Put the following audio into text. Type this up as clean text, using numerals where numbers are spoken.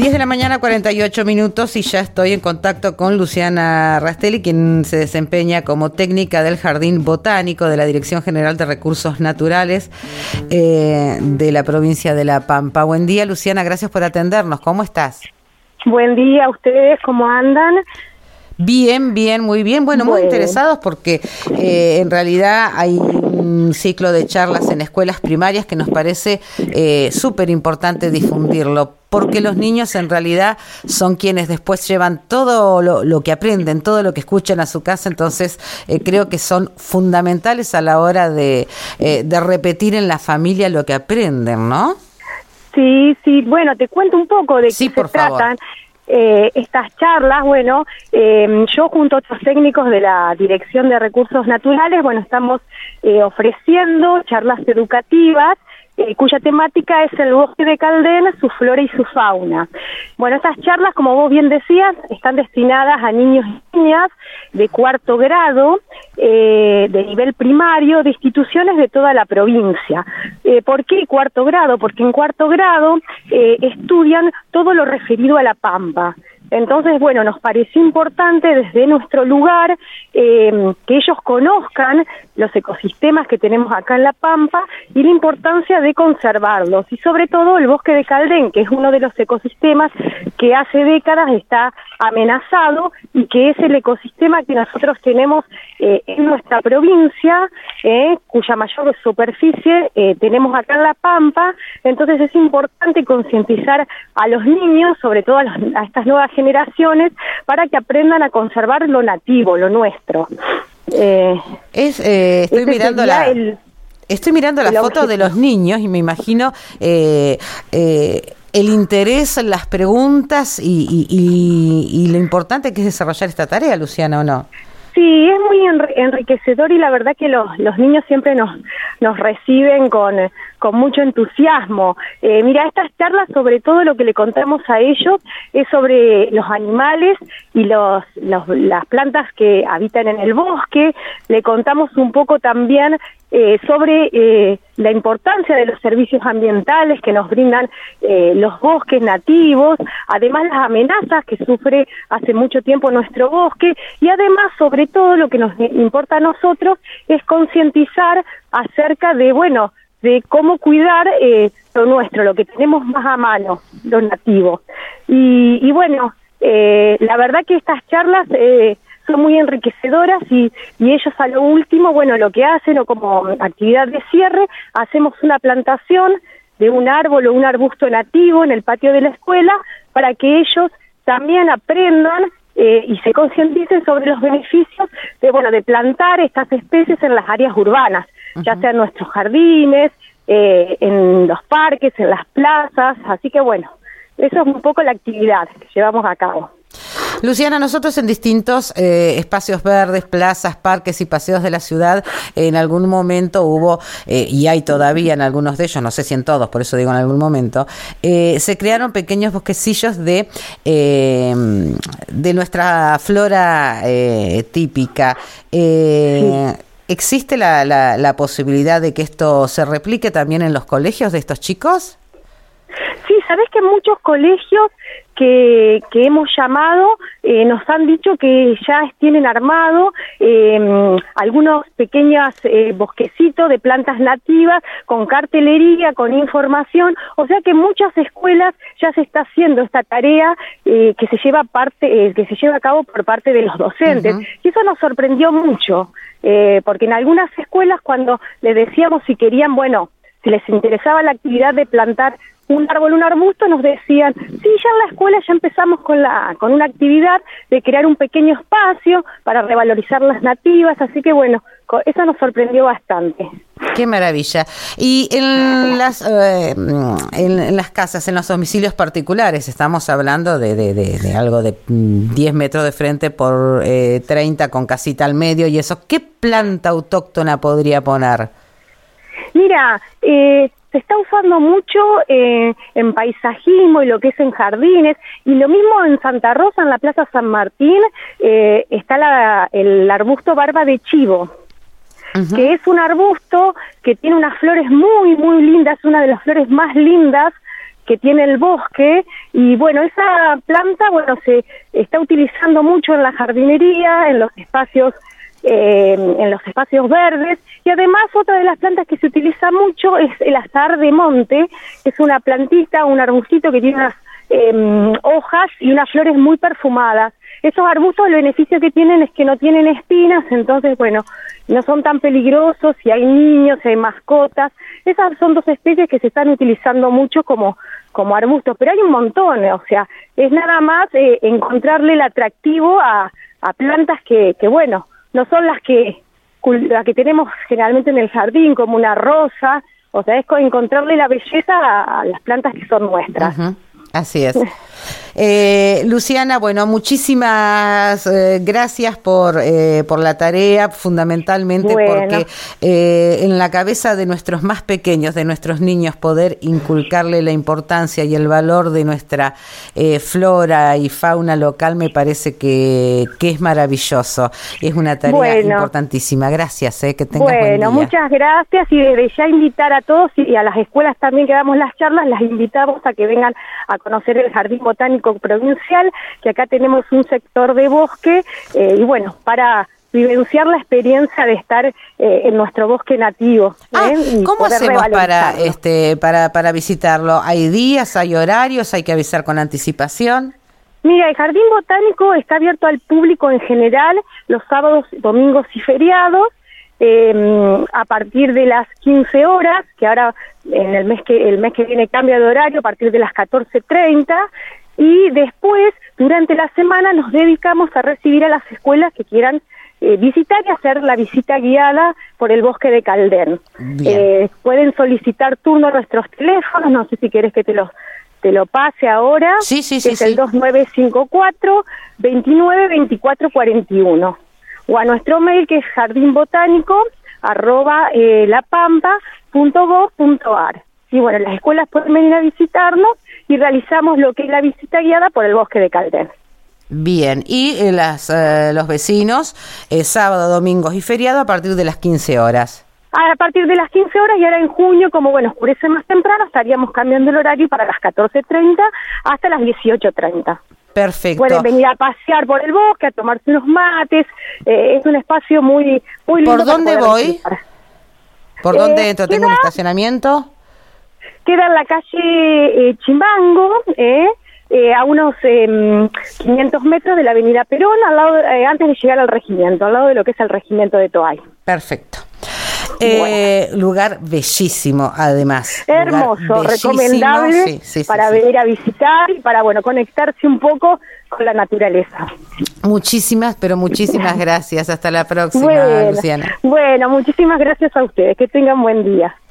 10 de la mañana, 48 minutos, y ya estoy en contacto con Luciana Rastelli, quien se desempeña como técnica del Jardín Botánico de la Dirección General de Recursos Naturales de la provincia de La Pampa. Buen día, Luciana, gracias por atendernos. ¿Cómo estás? Buen día a ustedes, ¿cómo andan? Bien, muy bien. Bueno, muy interesados porque en realidad hay un ciclo de charlas en escuelas primarias que nos parece súper importante difundirlo, porque los niños en realidad son quienes después llevan todo lo que aprenden, todo lo que escuchan a su casa, entonces creo que son fundamentales a la hora de repetir en la familia lo que aprenden, ¿no? Sí, bueno, te cuento un poco de qué se tratan. Estas charlas, bueno, yo junto a otros técnicos de la Dirección de Recursos Naturales, bueno, estamos ofreciendo charlas educativas cuya temática es el bosque de Caldén, su flora y su fauna. Bueno, estas charlas, como vos bien decías, están destinadas a niños y niñas de cuarto grado, de nivel primario, de instituciones de toda la provincia. ¿Por qué cuarto grado? Porque en cuarto grado estudian todo lo referido a La Pampa. Entonces, bueno, nos pareció importante desde nuestro lugar que ellos conozcan los ecosistemas que tenemos acá en La Pampa y la importancia de conservarlos, y sobre todo el bosque de Caldén, que es uno de los ecosistemas que hace décadas está amenazado y que es el ecosistema que nosotros tenemos en nuestra provincia, cuya mayor superficie tenemos acá en La Pampa. Entonces es importante concientizar a los niños, sobre todo a estas nuevas generaciones, para que aprendan a conservar lo nativo, lo nuestro. Estoy mirando la foto de los niños y me imagino el interés, las preguntas y lo importante que es desarrollar esta tarea, Luciana, ¿o no? Sí, es muy enriquecedor, y la verdad que los niños siempre nos reciben con mucho entusiasmo. Mira, estas charlas, sobre todo lo que le contamos a ellos es sobre los animales y las plantas que habitan en el bosque. Le contamos un poco también sobre la importancia de los servicios ambientales que nos brindan los bosques nativos, además las amenazas que sufre hace mucho tiempo nuestro bosque, y además, sobre todo, lo que nos importa a nosotros es concientizar acerca de cómo cuidar lo nuestro, lo que tenemos más a mano, lo nativo. Y bueno, la verdad que estas charlas son muy enriquecedoras, y ellos a lo último, bueno, lo que hacen, o como actividad de cierre, hacemos una plantación de un árbol o un arbusto nativo en el patio de la escuela para que ellos también aprendan y se concienticen sobre los beneficios de plantar estas especies en las áreas urbanas, ya sea en nuestros jardines, en los parques, en las plazas. Así que bueno, eso es un poco la actividad que llevamos a cabo. Luciana, nosotros en distintos espacios verdes, plazas, parques y paseos de la ciudad, en algún momento hubo, y hay todavía en algunos de ellos, no sé si en todos, por eso digo en algún momento, se crearon pequeños bosquecillos de nuestra flora típica. Sí. ¿Existe la posibilidad de que esto se replique también en los colegios de estos chicos? Sí, sabés que muchos colegios que hemos llamado nos han dicho que ya tienen armado algunos pequeños bosquecitos de plantas nativas con cartelería, con información. O sea que en muchas escuelas ya se está haciendo esta tarea que se lleva a cabo por parte de los docentes. Uh-huh. Y eso nos sorprendió mucho, porque en algunas escuelas, cuando les decíamos si querían, si les interesaba la actividad de plantar un árbol, un arbusto, nos decían, sí, ya en la escuela ya empezamos con una actividad de crear un pequeño espacio para revalorizar las nativas. Así que bueno, eso nos sorprendió bastante. Qué maravilla. Y en las casas, en los domicilios particulares, estamos hablando de algo de 10 metros de frente por 30, con casita al medio y eso. ¿Qué planta autóctona podría poner? Mira, se está usando mucho en paisajismo y lo que es en jardines, y lo mismo en Santa Rosa, en la Plaza San Martín, está el arbusto barba de chivo, uh-huh, que es un arbusto que tiene unas flores muy, muy lindas, una de las flores más lindas que tiene el bosque, y bueno, esa planta, bueno, se está utilizando mucho en la jardinería, en los espacios verdes, y además otra de las plantas que se utiliza mucho es el azahar de monte, que es una plantita, un arbustito que tiene unas hojas y unas flores muy perfumadas. Esos arbustos, el beneficio que tienen es que no tienen espinas, entonces, bueno, no son tan peligrosos, si hay niños, si hay mascotas. Esas son dos especies que se están utilizando mucho como arbustos, pero hay un montón, o sea, es nada más encontrarle el atractivo a plantas que bueno, no son las que tenemos generalmente en el jardín, como una rosa, o sea, es encontrarle la belleza a las plantas que son nuestras. Uh-huh. Así es. Luciana, bueno, muchísimas gracias por la tarea, fundamentalmente porque en la cabeza de nuestros más pequeños, de nuestros niños, poder inculcarle la importancia y el valor de nuestra flora y fauna local me parece que es maravilloso. Es una tarea importantísima. Gracias, que tengas buen día. Muchas gracias, y desde ya invitar a todos y a las escuelas también que damos las charlas, las invitamos a que vengan a conocer el Jardín Botánico Provincial, que acá tenemos un sector de bosque, y bueno, para vivenciar la experiencia de estar en nuestro bosque nativo. ¿Cómo hacemos para visitarlo? ¿Hay días, hay horarios, hay que avisar con anticipación? Mira, el Jardín Botánico está abierto al público en general los sábados, domingos y feriados, a partir de las 15 horas, que ahora en el mes que viene cambia de horario, a partir de las 14:30, y después, durante la semana, nos dedicamos a recibir a las escuelas que quieran visitar y hacer la visita guiada por el bosque de Caldén. Pueden solicitar turno a nuestros teléfonos, no sé si querés que te lo pase ahora. Sí. Es el 2954-292441. O a nuestro mail, que es jardinbotánico@lapampa.gov.ar. Y bueno, las escuelas pueden venir a visitarnos y realizamos lo que es la visita guiada por el bosque de Caldén. Bien, y los vecinos, sábado, domingos y feriado a partir de las 15 horas. A partir de las 15 horas, y ahora en junio, como bueno, oscurece más temprano, estaríamos cambiando el horario para las 14:30 hasta las 18:30. Perfecto. Pueden venir a pasear por el bosque, a tomarse unos mates, es un espacio muy lindo. ¿Por dónde voy? ¿Por dónde entro? ¿Tengo un estacionamiento? Queda en la calle Chimbango, a unos 500 metros de la avenida Perón, al lado, antes de llegar al regimiento, al lado de lo que es el regimiento de Toay. Perfecto. Lugar bellísimo, además. Hermoso, recomendable para venir a visitar y para, bueno, conectarse un poco con la naturaleza. Muchísimas gracias. Hasta la próxima, Luciana. Bueno, muchísimas gracias a ustedes. Que tengan buen día.